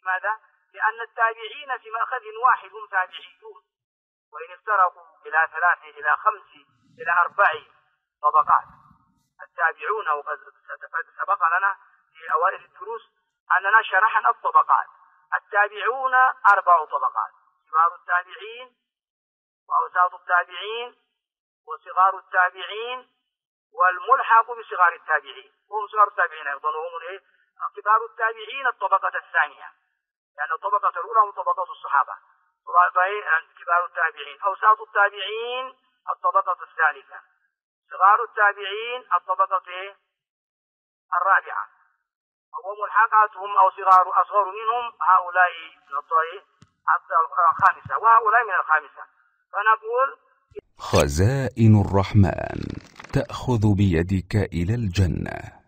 ماذا؟ لأن التابعين في مأخذ واحد هم تابعيون، وإن افترقوا إلى 3 إلى 5 إلى 4 طبقات. التابعون، وقد سبق لنا في أوائل الدروس أننا شرحنا الطبقات. التابعون 4 طبقات: كبار التابعين، وأوساط التابعين، وصغار التابعين، والملحق بصغار التابعين. هم صغار التابعين أيضا، وهم كبار التابعين الطبقة الثانية، لأن الطبقة الأولى هم طبقة الصحابة. كبار التابعين. أوساط التابعين الطبقة الثالثة. صغار التابعين الطبقة الرابعة. وملحقاتهم أو أصغر منهم هؤلاء من الخامسة، وهؤلاء من الخامسة. فنقول: خزائن الرحمن تأخذ بيدك إلى الجنة.